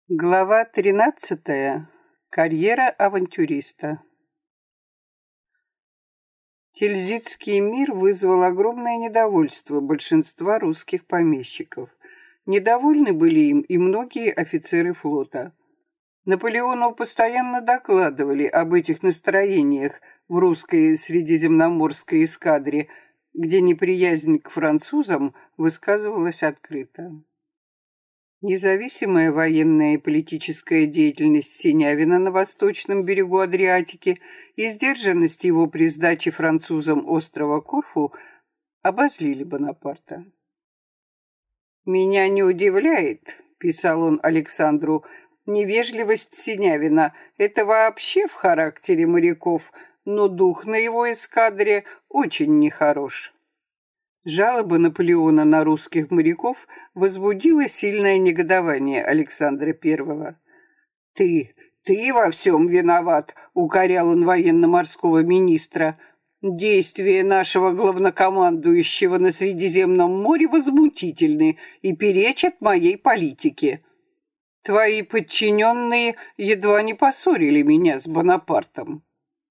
Глава 13. Карьера авантюриста. Тильзитский мир вызвал огромное недовольство большинства русских помещиков. Недовольны были им и многие офицеры флота. Наполеону постоянно докладывали об этих настроениях в русской средиземноморской эскадре, где неприязнь к французам высказывалась открыто. Независимая военная и политическая деятельность Синявина на восточном берегу Адриатики и сдержанность его при сдаче французам острова Корфу обозлили Бонапарта. «Меня не удивляет, — писал он Александру, — невежливость Синявина. Это вообще в характере моряков, но дух на его эскадре очень нехорош». Жалоба Наполеона на русских моряков возбудила сильное негодование Александра I. «Ты во всем виноват», — укорял он военно-морского министра. «Действия нашего главнокомандующего на Средиземном море возмутительны и перечат моей политике. Твои подчиненные едва не поссорили меня с Бонапартом».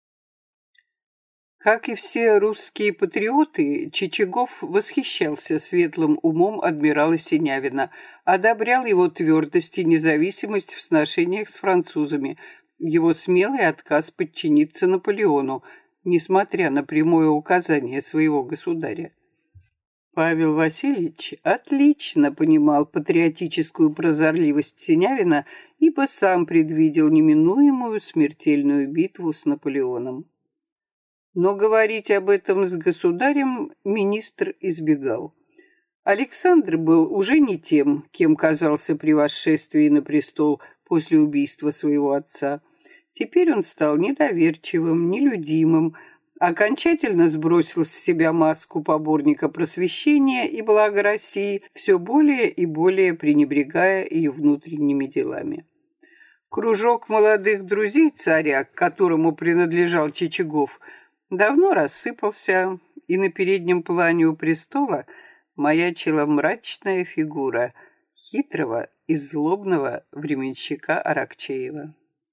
Как и все русские патриоты, Чичагов восхищался светлым умом адмирала Синявина, одобрял его твердость и независимость в сношениях с французами, его смелый отказ подчиниться Наполеону, несмотря на прямое указание своего государя. Павел Васильевич отлично понимал патриотическую прозорливость Синявина, ибо сам предвидел неминуемую смертельную битву с Наполеоном. Но говорить об этом с государем министр избегал. Александр был уже не тем, кем казался при восшествии на престол после убийства своего отца. Теперь он стал недоверчивым, нелюдимым, окончательно сбросил с себя маску поборника просвещения и блага России, все более и более пренебрегая ее внутренними делами. Кружок молодых друзей царя, к которому принадлежал Чичагов, давно рассыпался, и на переднем плане у престола маячила мрачная фигура хитрого и злобного временщика Аракчеева.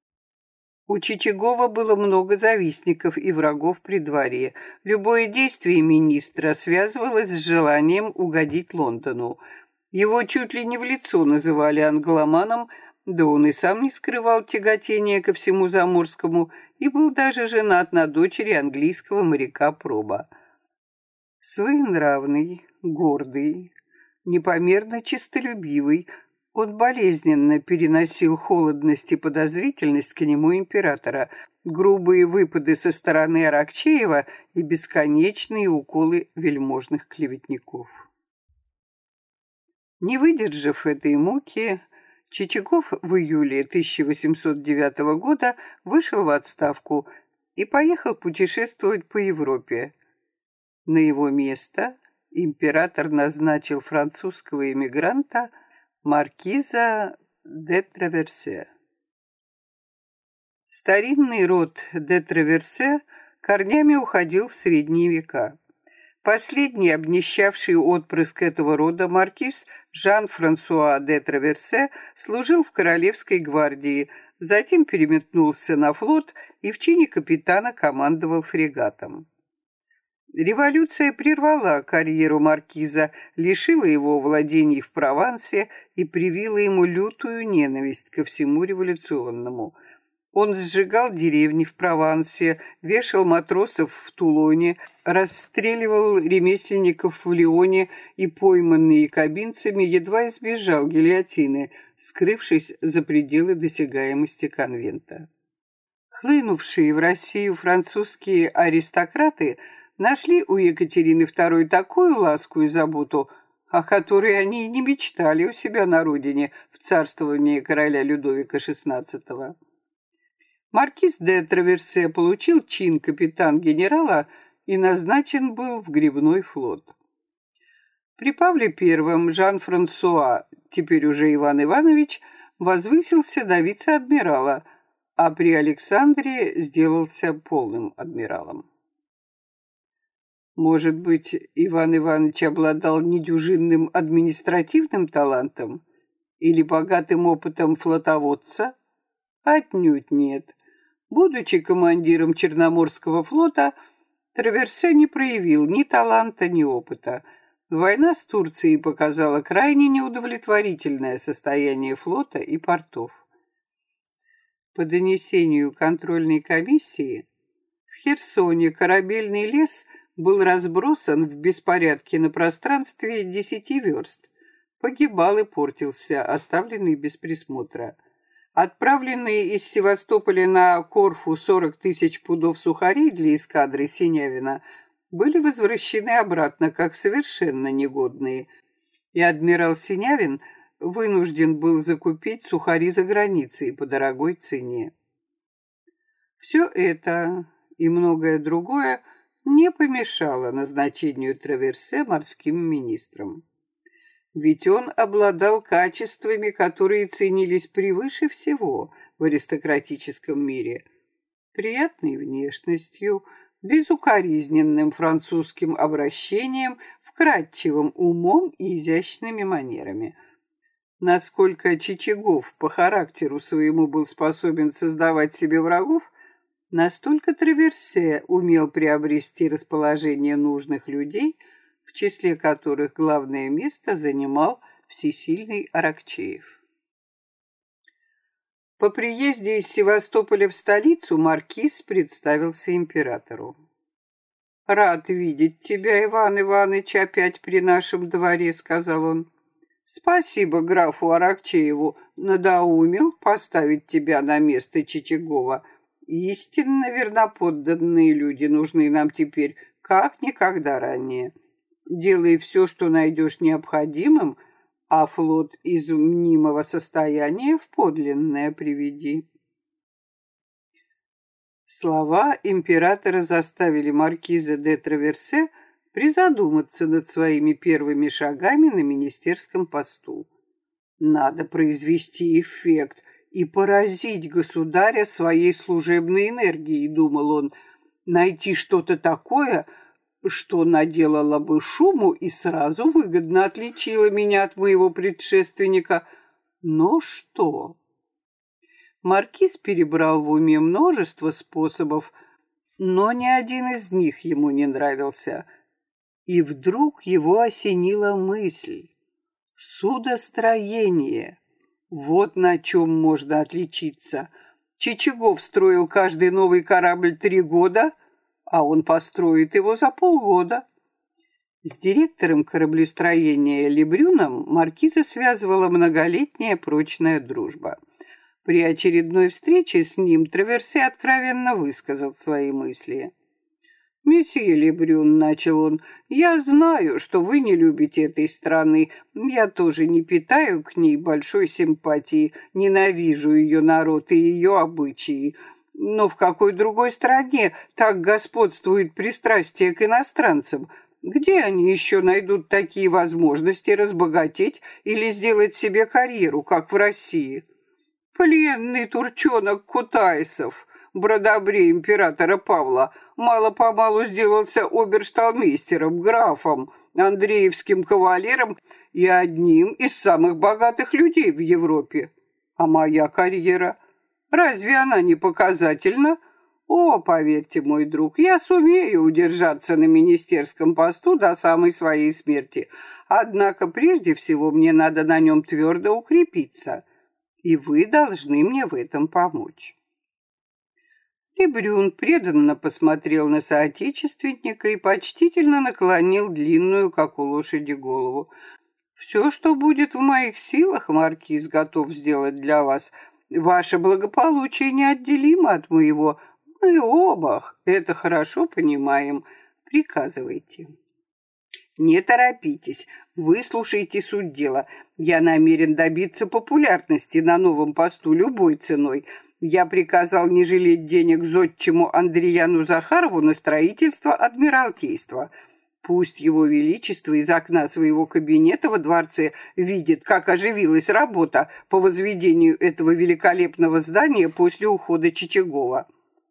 У Чичагова было много завистников и врагов при дворе. Любое действие министра связывалось с желанием угодить Лондону. Его чуть ли не в лицо называли англоманом, да он и сам не скрывал тяготения ко всему заморскому и был даже женат на дочери английского моряка Проба. Своенравный, гордый, непомерно честолюбивый, он болезненно переносил холодность и подозрительность к нему императора, грубые выпады со стороны Аракчеева и бесконечные уколы вельможных клеветников. Не выдержав этой муки, Чичагов в июле 1809 года вышел в отставку и поехал путешествовать по Европе. На его место император назначил французского эмигранта маркиза де Траверсе. Старинный род де Траверсе корнями уходил в средние века. Последний обнищавший отпрыск этого рода маркиз Жан-Франсуа де Траверсе служил в Королевской гвардии, затем переметнулся на флот и в чине капитана командовал фрегатом. Революция прервала карьеру маркиза, лишила его владений в Провансе и привила ему лютую ненависть ко всему революционному. Он сжигал деревни в Провансе, вешал матросов в Тулоне, расстреливал ремесленников в Лионе и, пойманный якобинцами, едва избежал гильотины, скрывшись за пределы досягаемости конвента. Хлынувшие в Россию французские аристократы нашли у Екатерины II такую ласку и заботу, о которой они и не мечтали у себя на родине в царствовании короля Людовика XVI. Маркиз де Траверсе получил чин капитан-генерала и назначен был в гребной флот. При Павле I Жан-Франсуа, теперь уже Иван Иванович, возвысился до вице-адмирала, а при Александре сделался полным адмиралом. Может быть, Иван Иванович обладал недюжинным административным талантом? Или богатым опытом флотоводца? Отнюдь нет. Будучи командиром Черноморского флота, Траверсе не проявил ни таланта, ни опыта. Война с Турцией показала крайне неудовлетворительное состояние флота и портов. По донесению контрольной комиссии, в Херсоне корабельный лес был разбросан в беспорядке на пространстве 10 верст. Погибал и портился, оставленный без присмотра. Отправленные из Севастополя на Корфу 40 тысяч пудов сухарей для эскадры Синявина были возвращены обратно как совершенно негодные, и адмирал Синявин вынужден был закупить сухари за границей по дорогой цене. Все это и многое другое не помешало назначению Траверсе морским министром. Ведь он обладал качествами, которые ценились превыше всего в аристократическом мире. Приятной внешностью, безукоризненным французским обращением, вкрадчивым умом и изящными манерами. Насколько Чичагов по характеру своему был способен создавать себе врагов, настолько Траверсе умел приобрести расположение нужных людей, в числе которых главное место занимал всесильный Аракчеев. По приезде из Севастополя в столицу маркиз представился императору. «Рад видеть тебя, Иван Иванович, опять при нашем дворе», — сказал он. «Спасибо графу Аракчееву, надоумил поставить тебя на место Чичагова. Истинно верноподданные люди нужны нам теперь, как никогда ранее. Делай все, что найдешь необходимым, а флот из мнимого состояния в подлинное приведи». Слова императора заставили маркиза де Траверсе призадуматься над своими первыми шагами на министерском посту. Надо произвести эффект и поразить государя своей служебной энергией, думал он, найти что-то такое, что наделало бы шуму и сразу выгодно отличило меня от моего предшественника. Но что? Маркиз перебрал в уме множество способов, но ни один из них ему не нравился. И вдруг его осенила мысль. Судостроение. Вот на чем можно отличиться. Чичагов строил каждый новый корабль 3 года, а он построит его за полгода. С директором кораблестроения Лебрюном маркиза связывала многолетняя прочная дружба. При очередной встрече с ним Траверсе откровенно высказал свои мысли. «Месье Лебрюн», — начал он, — «я знаю, что вы не любите этой страны. Я тоже не питаю к ней большой симпатии, ненавижу ее народ и ее обычаи. Но в какой другой стране так господствует пристрастие к иностранцам? Где они еще найдут такие возможности разбогатеть или сделать себе карьеру, как в России? Пленный турчонок Кутайсов, бродобрей императора Павла, мало-помалу сделался обершталмейстером, графом, андреевским кавалером и одним из самых богатых людей в Европе. А моя карьера? Разве она не показательна? О, поверьте, мой друг, я сумею удержаться на министерском посту до самой своей смерти. Однако прежде всего мне надо на нем твердо укрепиться, и вы должны мне в этом помочь». Лебрюн преданно посмотрел на соотечественника и почтительно наклонил длинную, как у лошади, голову. «Все, что будет в моих силах, маркиз, готов сделать для вас. Ваше благополучие неотделимо от моего. Мы оба это хорошо понимаем. Приказывайте». «Не торопитесь, выслушайте суть дела. Я намерен добиться популярности на новом посту любой ценой. Я приказал не жалеть денег зодчему Андрияну Захарову на строительство адмиралтейства. Пусть его величество из окна своего кабинета во дворце видит, как оживилась работа по возведению этого великолепного здания после ухода Чичагова.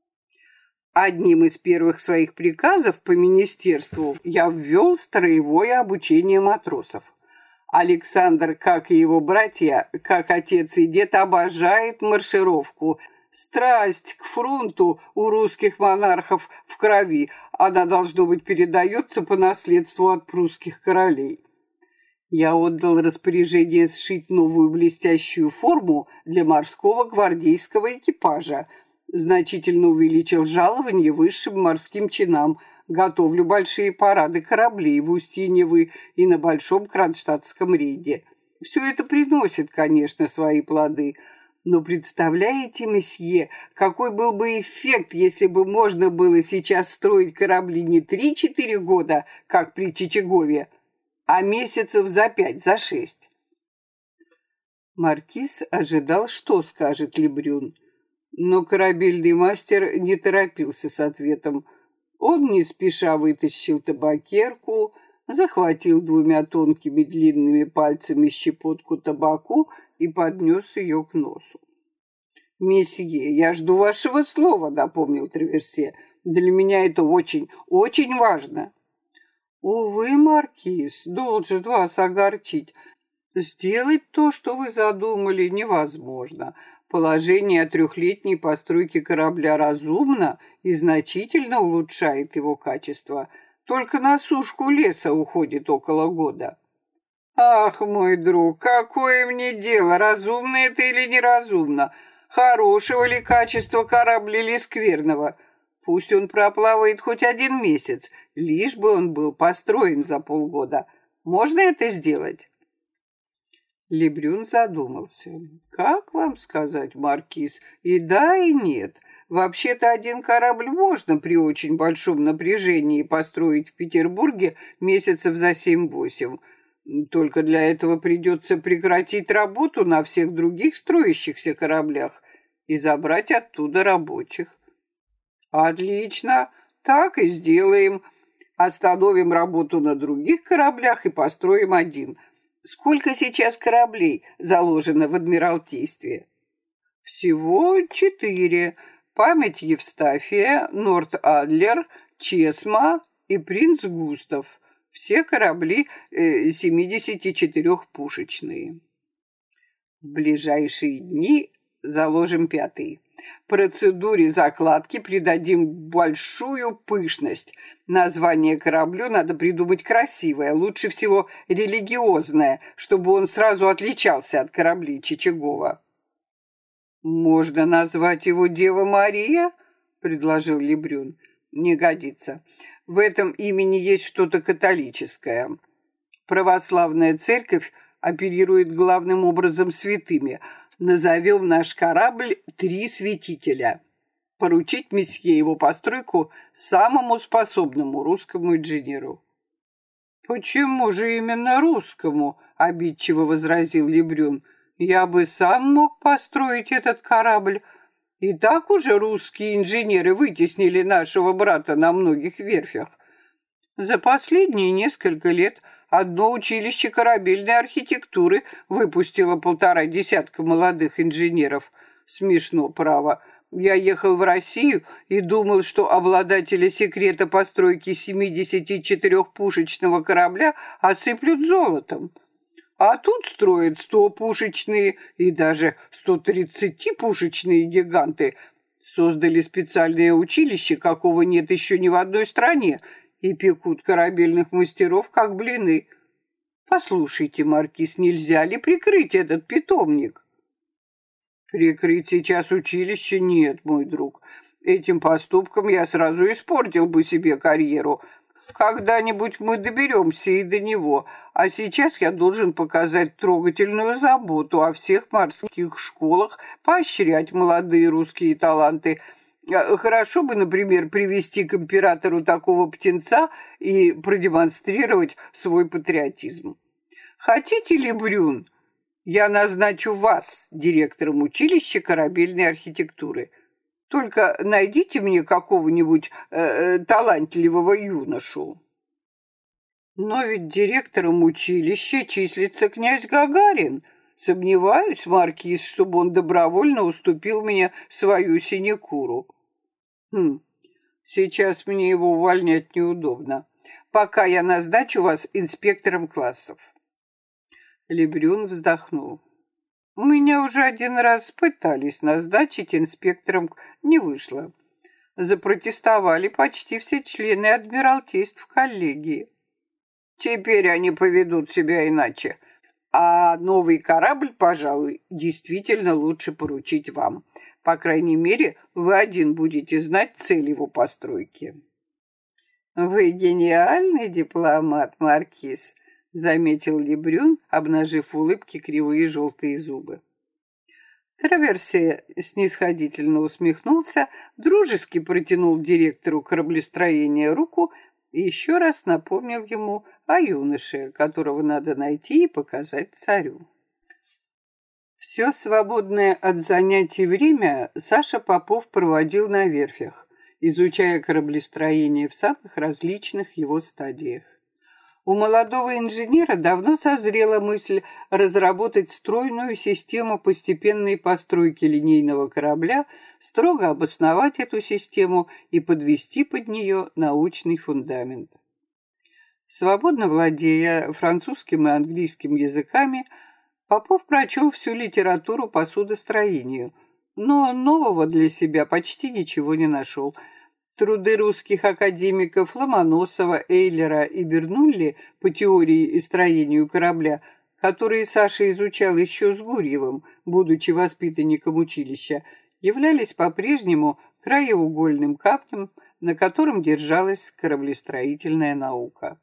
Одним из первых своих приказов по министерству я ввел строевое обучение матросов. Александр, как и его братья, как отец и дед, обожает маршировку. Страсть к фронту у русских монархов в крови. Она, должно быть, передается по наследству от прусских королей. Я отдал распоряжение сшить новую блестящую форму для морского гвардейского экипажа. Значительно увеличил жалование высшим морским чинам. Готовлю большие парады кораблей в устье Невы и на Большом Кронштадтском рейде. Все это приносит, конечно, свои плоды. Но представляете, месье, какой был бы эффект, если бы можно было сейчас строить корабли не 3-4 года, как при Чичагове, а месяцев за 5, за 6. Маркиз ожидал, что скажет Лебрюн. Но корабельный мастер не торопился с ответом. Он не спеша вытащил табакерку, захватил 2 тонкими длинными пальцами щепотку табаку и поднес ее к носу. «Месье, я жду вашего слова», — напомнил Траверсе. «Для меня это очень, очень важно». «Увы, маркиз, должен вас огорчить. Сделать то, что вы задумали, невозможно. Положение о 3-летней постройке корабля разумно и значительно улучшает его качество. Только на сушку леса уходит около года». «Ах, мой друг, какое мне дело, разумно это или неразумно? Хорошего ли качества корабля или скверного? Пусть он проплавает хоть 1 месяц, лишь бы он был построен за полгода. Можно это сделать?» Лебрюн задумался. «Как вам сказать, маркиз, и да, и нет. Вообще-то 1 корабль можно при очень большом напряжении построить в Петербурге месяцев за 7-8. Только для этого придется прекратить работу на всех других строящихся кораблях и забрать оттуда рабочих». «Отлично, так и сделаем. Остановим работу на других кораблях и построим 1. Сколько сейчас кораблей заложено в Адмиралтействе?» «Всего 4. Память Евстафия, Норд-Адлер, Чесма и Принц Густав. Все корабли 74-пушечные. В ближайшие дни заложим 5. Процедуре закладки придадим большую пышность. Название кораблю надо придумать красивое, лучше всего религиозное, чтобы он сразу отличался от кораблей Чичагова. «Можно назвать его Дева Мария?» — предложил Лебрюн. «Не годится. В этом имени есть что-то католическое. Православная церковь оперирует главным образом святыми. Назовем наш корабль 3 святителя. Поручить месье его постройку самому способному русскому инженеру». «Почему же именно русскому?» — обидчиво возразил Лебрюн. «Я бы сам мог построить этот корабль. И так уже русские инженеры вытеснили нашего брата на многих верфях. За последние несколько лет одно училище корабельной архитектуры выпустило 1,5 десятка молодых инженеров. Смешно, право. Я ехал в Россию и думал, что обладателя секрета постройки 74-пушечного корабля осыплют золотом. А тут строят 100-пушечные и даже 130-пушечные гиганты. Создали специальное училище, какого нет еще ни в одной стране, и пекут корабельных мастеров, как блины. Послушайте, маркиз, нельзя ли прикрыть этот питомник?» «Прикрыть сейчас училище нет, мой друг. Этим поступком я сразу испортил бы себе карьеру. Когда-нибудь мы доберемся и до него, а сейчас я должен показать трогательную заботу о всех морских школах, поощрять молодые русские таланты. Хорошо бы, например, привести к императору такого птенца и продемонстрировать свой патриотизм. Хотите ли, Брюн, я назначу вас директором училища корабельной архитектуры. Только найдите мне какого-нибудь талантливого юношу». «Но ведь директором училища числится князь Гагарин. Сомневаюсь, маркиз, чтобы он добровольно уступил мне свою синекуру». Сейчас мне его увольнять неудобно. Пока я назначу вас инспектором классов». Лебрюн вздохнул. Меня уже один раз пытались назначить инспектором, не вышло. Запротестовали почти все члены адмиралтейств коллегии. Теперь они поведут себя иначе. А новый корабль, пожалуй, действительно лучше поручить вам. По крайней мере, вы один будете знать цель его постройки. Вы гениальный дипломат, Маркиз, заметил Лебрюн, обнажив в улыбке кривые желтые зубы. Траверсе снисходительно усмехнулся, дружески протянул директору кораблестроения руку и еще раз напомнил ему о юноше, которого надо найти и показать царю. Все свободное от занятий время Саша Попов проводил на верфях, изучая кораблестроение в самых различных его стадиях. У молодого инженера давно созрела мысль разработать стройную систему постепенной постройки линейного корабля, строго обосновать эту систему и подвести под нее научный фундамент. Свободно владея французским и английским языками, Попов прочел всю литературу по судостроению, но нового для себя почти ничего не нашел. Труды русских академиков Ломоносова, Эйлера и Бернулли по теории и строению корабля, которые Саша изучал еще с Гурьевым, будучи воспитанником училища, являлись по-прежнему краеугольным камнем, на котором держалась кораблестроительная наука.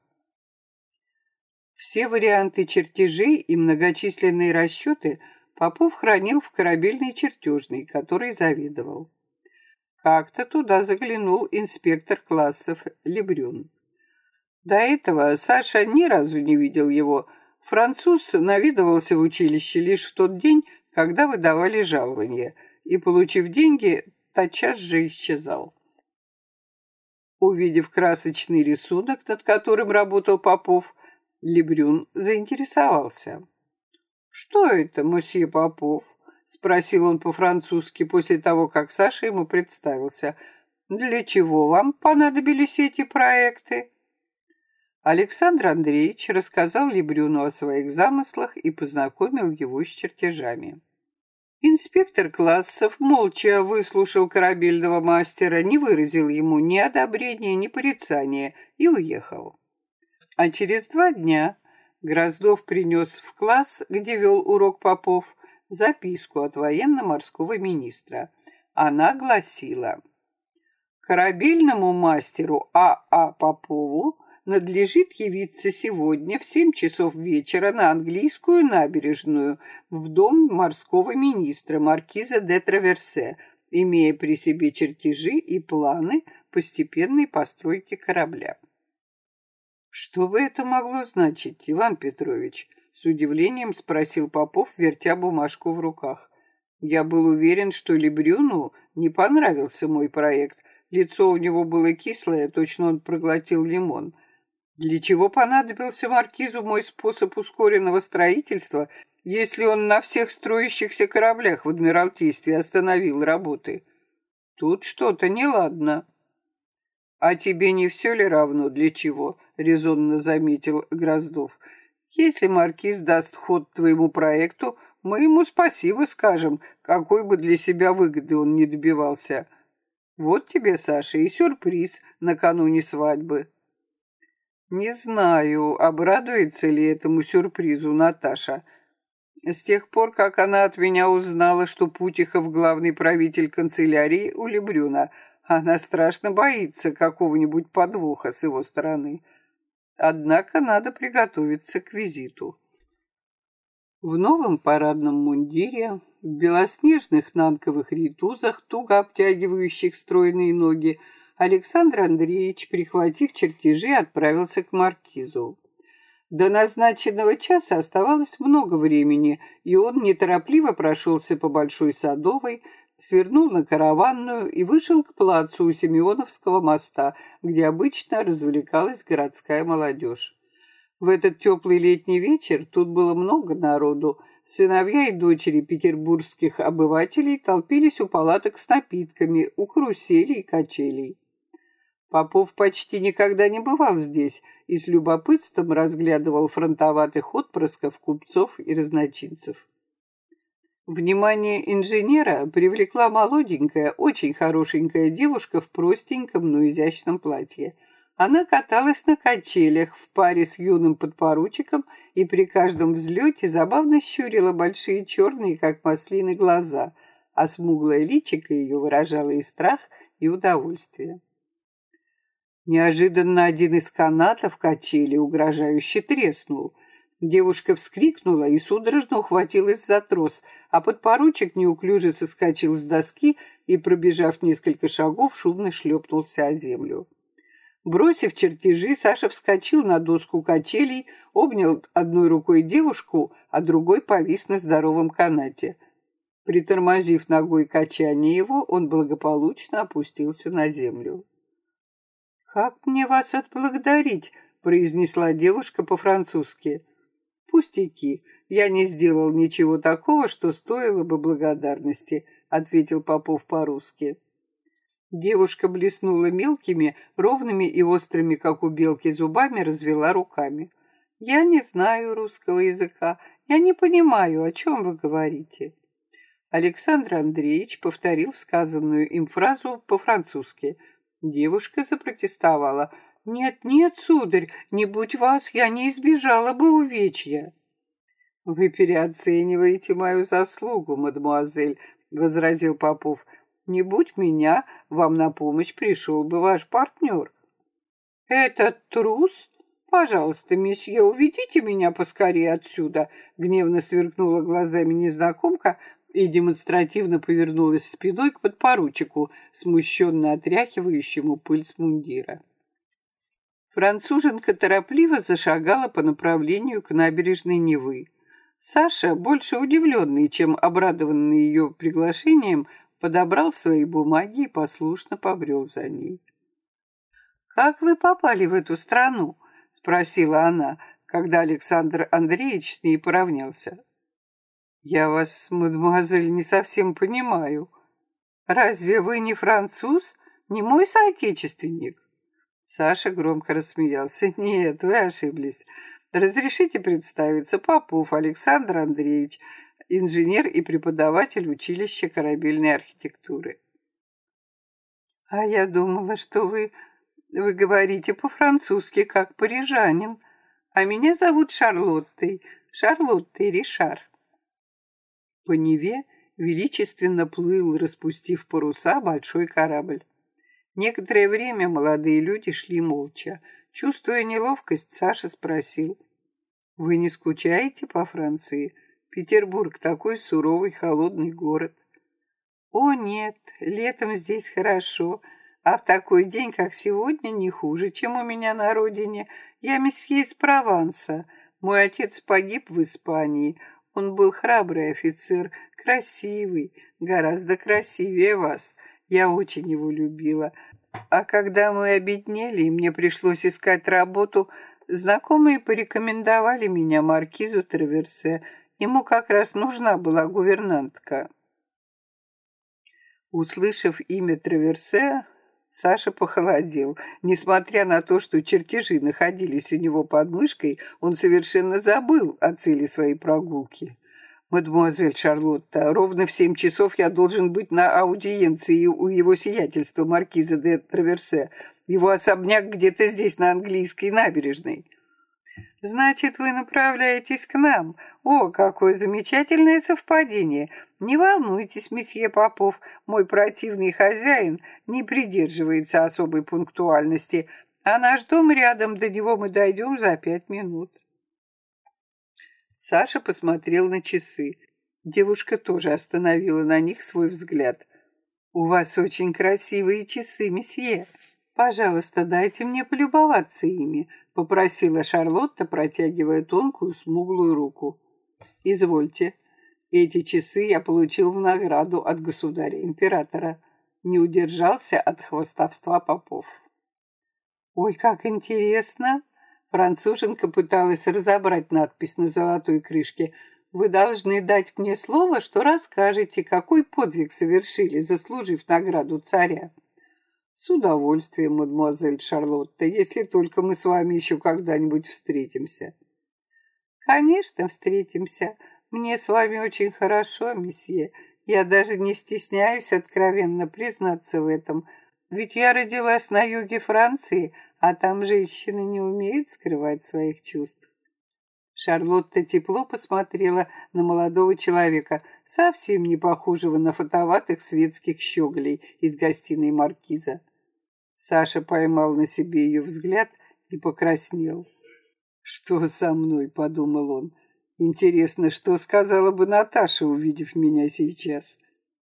Все варианты чертежей и многочисленные расчеты Попов хранил в корабельной чертежной, которой заведовал. Как-то туда заглянул инспектор классов Лебрюн. До этого Саша ни разу не видел его. Француз наведывался в училище лишь в тот день, когда выдавали жалование, и, получив деньги, тотчас же исчезал. Увидев красочный рисунок, над которым работал Попов, Лебрюн заинтересовался. «Что это, мосье Попов?» — спросил он по-французски после того, как Саша ему представился. «Для чего вам понадобились эти проекты?» Александр Андреевич рассказал Лебрюну о своих замыслах и познакомил его с чертежами. Инспектор классов молча выслушал корабельного мастера, не выразил ему ни одобрения, ни порицания и уехал. А через 2 дня Гроздов принес в класс, где вел урок Попов, записку от военно-морского министра. Она гласила: корабельному мастеру А.А. Попову надлежит явиться сегодня в 7 часов вечера на английскую набережную в дом морского министра маркиза де Траверсе, имея при себе чертежи и планы постепенной постройки корабля. «Что бы это могло значить, Иван Петрович?» — с удивлением спросил Попов, вертя бумажку в руках. Я был уверен, что Лебрюну не понравился мой проект. Лицо у него было кислое, точно он проглотил лимон. Для чего понадобился маркизу мой способ ускоренного строительства, если он на всех строящихся кораблях в Адмиралтействе остановил работы? Тут что-то неладно. «А тебе не все ли равно, для чего?» — резонно заметил Гроздов. «Если маркиз даст ход твоему проекту, мы ему спасибо скажем, какой бы для себя выгоды он не добивался. Вот тебе, Саша, и сюрприз накануне свадьбы». Не знаю, обрадуется ли этому сюрпризу Наташа. С тех пор, как она от меня узнала, что Путихов главный правитель канцелярии у Лебрюна, она страшно боится какого-нибудь подвоха с его стороны. Однако надо приготовиться к визиту. В новом парадном мундире, в белоснежных нанковых ритузах, туго обтягивающих стройные ноги, Александр Андреевич, прихватив чертежи, отправился к маркизу. До назначенного часа оставалось много времени, и он неторопливо прошелся по Большой Садовой, свернул на Караванную и вышел к плацу у Симеоновского моста, где обычно развлекалась городская молодежь. В этот теплый летний вечер тут было много народу. Сыновья и дочери петербургских обывателей толпились у палаток с напитками, у каруселей и качелей. Попов почти никогда не бывал здесь и с любопытством разглядывал фронтоватых отпрысков, купцов и разночинцев. Внимание инженера привлекла молоденькая, очень хорошенькая девушка в простеньком, но изящном платье. Она каталась на качелях в паре с юным подпоручиком и при каждом взлете забавно щурила большие черные, как маслины, глаза, а смуглое личико ее выражало и страх, и удовольствие. Неожиданно один из канатов качели угрожающе треснул. Девушка вскрикнула и судорожно ухватилась за трос, а подпоручик неуклюже соскочил с доски и, пробежав несколько шагов, шумно шлепнулся о землю. Бросив чертежи, Саша вскочил на доску качелей, обнял одной рукой девушку, а другой повис на здоровом канате. Притормозив ногой качание его, он благополучно опустился на землю. «Как мне вас отблагодарить?» — произнесла девушка по-французски. «Пустяки, я не сделал ничего такого, что стоило бы благодарности», — ответил Попов по-русски. Девушка блеснула мелкими, ровными и острыми, как у белки, зубами, развела руками. «Я не знаю русского языка, я не понимаю, о чем вы говорите». Александр Андреевич повторил сказанную им фразу по-французски. Девушка запротестовала. «Нет, нет, сударь, не будь вас, я не избежала бы увечья». «Вы переоцениваете мою заслугу, мадемуазель», — возразил Попов. «Не будь меня, вам на помощь пришел бы ваш партнер». «Этот трус? Пожалуйста, месье, уведите меня поскорее отсюда», — гневно сверкнула глазами незнакомка и демонстративно повернулась спиной к подпоручику, смущенно отряхивающему пыль с мундира. Француженка торопливо зашагала по направлению к набережной Невы. Саша, больше удивленный, чем обрадованный ее приглашением, подобрал свои бумаги и послушно побрел за ней. «Как вы попали в эту страну?» — спросила она, когда Александр Андреевич с ней поравнялся. «Я вас, мадемуазель, не совсем понимаю. Разве вы не француз, не мой соотечественник?» Саша громко рассмеялся. «Нет, вы ошиблись. Разрешите представиться, Попов Александр Андреевич, инженер и преподаватель училища корабельной архитектуры». «А я думала, что вы говорите по-французски, как парижанин. А меня зовут Шарлоттой Ришар». По Неве величественно плыл, распустив паруса, большой корабль. Некоторое время молодые люди шли молча. Чувствуя неловкость, Саша спросил: «Вы не скучаете по Франции? Петербург такой суровый, холодный город». «О, нет, летом здесь хорошо, а в такой день, как сегодня, не хуже, чем у меня на родине. Я месье из Прованса. Мой отец погиб в Испании. Он был храбрый офицер, красивый, гораздо красивее вас. Я очень его любила. А когда мы обеднели, и мне пришлось искать работу, знакомые порекомендовали меня маркизу Траверсе. Ему как раз нужна была гувернантка». Услышав имя Траверсе, Саша похолодел. Несмотря на то, что чертежи находились у него под мышкой, он совершенно забыл о цели своей прогулки. «Мадемуазель Шарлотта, ровно в 7 часов я должен быть на аудиенции у его сиятельства маркиза де Траверсе. Его особняк где-то здесь, на английской набережной». «Значит, вы направляетесь к нам? О, какое замечательное совпадение! Не волнуйтесь, месье Попов, мой противный хозяин не придерживается особой пунктуальности, а наш дом рядом, до него мы дойдем за 5 минут». Саша посмотрел на часы. Девушка тоже остановила на них свой взгляд. «У вас очень красивые часы, месье. Пожалуйста, дайте мне полюбоваться ими», — попросила Шарлотта, протягивая тонкую смуглую руку. «Извольте. Эти часы я получил в награду от государя-императора». Не удержался от хвастовства Попов. «Ой, как интересно!» Француженка пыталась разобрать надпись на золотой крышке. «Вы должны дать мне слово, что расскажете, какой подвиг совершили, заслужив награду царя». С удовольствием, мадемуазель Шарлотта, если только мы с вами еще когда-нибудь встретимся. Конечно, встретимся. Мне с вами очень хорошо, месье. Я даже не стесняюсь откровенно признаться в этом. Ведь я родилась на юге Франции, а там женщины не умеют скрывать своих чувств. Шарлотта тепло посмотрела на молодого человека, совсем не похожего на фотоватых светских щеголей из гостиной маркиза. Саша поймал на себе ее взгляд и покраснел. «Что со мной?» — подумал он. «Интересно, что сказала бы Наташа, увидев меня сейчас?»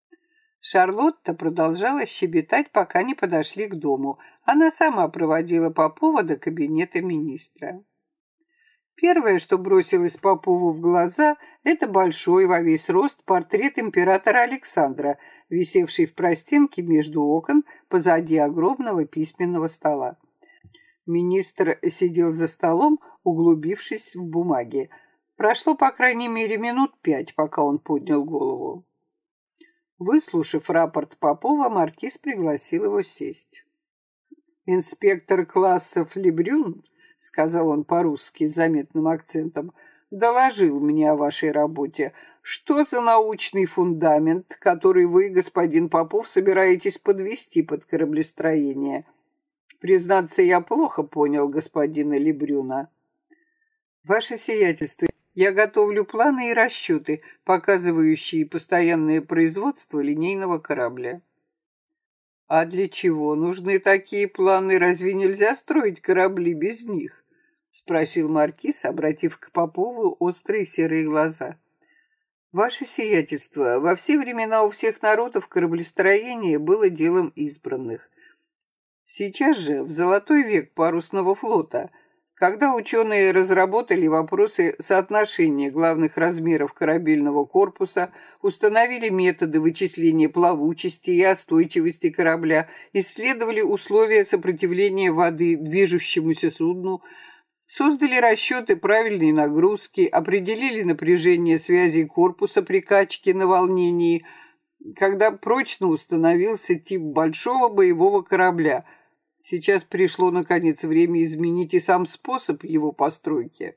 Шарлотта продолжала щебетать, пока не подошли к дому. Она сама проводила Попова до кабинета министра. Первое, что бросилось Попову в глаза, это большой во весь рост портрет императора Александра, висевший в простенке между окон позади огромного письменного стола. Министр сидел за столом, углубившись в бумаги. Прошло, по крайней мере, минут 5, пока он поднял голову. Выслушав рапорт Попова, маркиз пригласил его сесть. «Инспектор классов Лебрюн», — сказал он по-русски с заметным акцентом, — «доложил мне о вашей работе. Что за научный фундамент, который вы, господин Попов, собираетесь подвести под кораблестроение? Признаться, я плохо понял господина Лебрюна». «Ваше сиятельство, я готовлю планы и расчеты, показывающие постоянное производство линейного корабля». «А для чего нужны такие планы? Разве нельзя строить корабли без них?» — спросил маркиз, обратив к Попову острые серые глаза. «Ваше сиятельство, во все времена у всех народов кораблестроение было делом избранных. Сейчас же, в золотой век парусного флота, когда ученые разработали вопросы соотношения главных размеров корабельного корпуса, установили методы вычисления плавучести и остойчивости корабля, исследовали условия сопротивления воды движущемуся судну, создали расчеты правильной нагрузки, определили напряжение связей корпуса при качке на волнении, когда прочно установился тип большого боевого корабля. Сейчас пришло, наконец, время изменить и сам способ его постройки.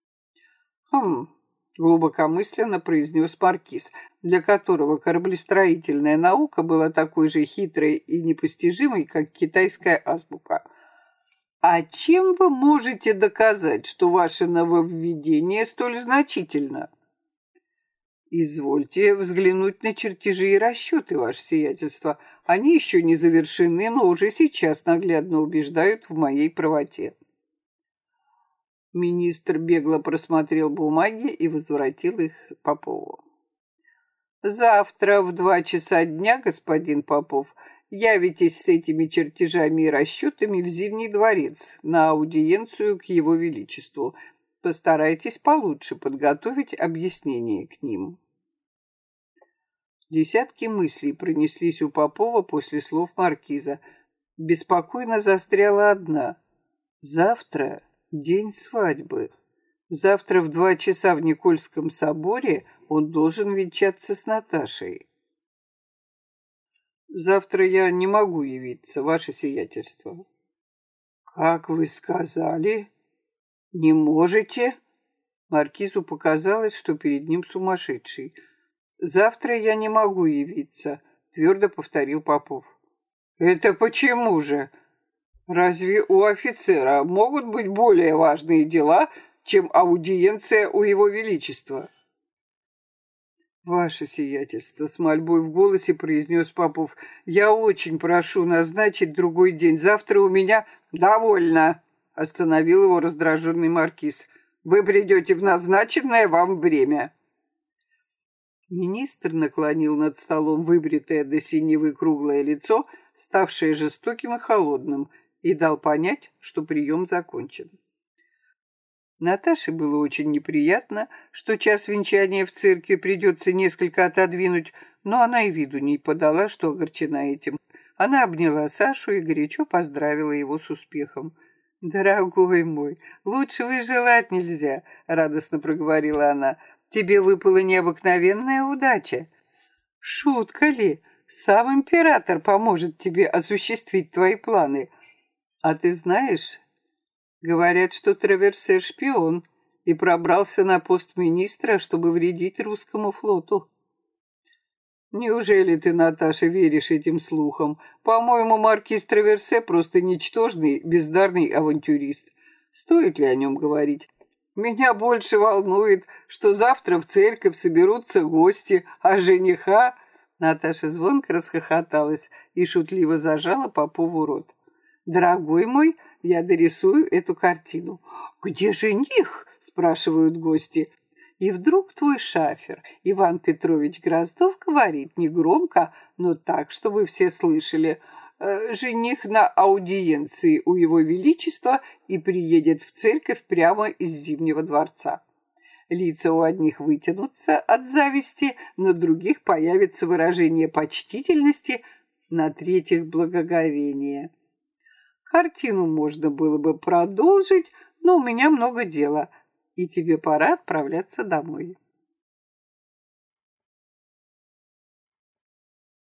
Глубокомысленно произнес маркиз, для которого кораблестроительная наука была такой же хитрой и непостижимой, как китайская азбука. А чем вы можете доказать, что ваше нововведение столь значительно? Извольте взглянуть на чертежи и расчеты, ваше сиятельство. Они еще не завершены, но уже сейчас наглядно убеждают в моей правоте. Министр бегло просмотрел бумаги и возвратил их Попову. «Завтра в 2 часа дня, господин Попов, явитесь с этими чертежами и расчетами в Зимний дворец на аудиенцию к его величеству. Постарайтесь получше подготовить объяснение к ним». Десятки мыслей пронеслись у Попова после слов маркиза. Беспокойно застряла одна. Завтра день свадьбы. Завтра в 2 часа в Никольском соборе он должен венчаться с Наташей. «Завтра я не могу явиться, ваше сиятельство». «Как вы сказали? Не можете?» Маркизу показалось, что перед ним сумасшедший. «Завтра я не могу явиться», — твердо повторил Попов. «Это почему же? Разве у офицера могут быть более важные дела, чем аудиенция у его величества?» «Ваше сиятельство», — с мольбой в голосе произнес Попов, — «я очень прошу назначить другой день. Завтра у меня...» «Довольно», — остановил его раздраженный маркиз. «Вы придете в назначенное вам время». Министр наклонил над столом выбритое до синевы круглое лицо, ставшее жестоким и холодным, и дал понять, что прием закончен. Наташе было очень неприятно, что час венчания в церкви придется несколько отодвинуть, но она и виду не подала, что огорчена этим. Она обняла Сашу и горячо поздравила его с успехом. «Дорогой мой, лучшего и желать нельзя», — радостно проговорила она. «Тебе выпала необыкновенная удача». «Шутка ли? Сам император поможет тебе осуществить твои планы. А ты знаешь, говорят, что Траверсе шпион и пробрался на пост министра, чтобы вредить русскому флоту. Неужели ты, Наташа, веришь этим слухам? По-моему, маркиз Траверсе просто ничтожный, бездарный авантюрист. Стоит ли о нем говорить? Меня больше волнует, что завтра в церковь соберутся гости, а жениха... Наташа звонко расхохоталась и шутливо зажала Попову рот. «Дорогой мой, я дорисую эту картину». «Где жених?» — спрашивают гости. И вдруг твой шафер, Иван Петрович Гроздов, говорит негромко, но так, чтобы все слышали: «Жених на аудиенции у его величества и приедет в церковь прямо из Зимнего дворца». Лица у одних вытянутся от зависти, на других появится выражение почтительности, на третьих благоговения. Картину можно было бы продолжить, но у меня много дела, и тебе пора отправляться домой.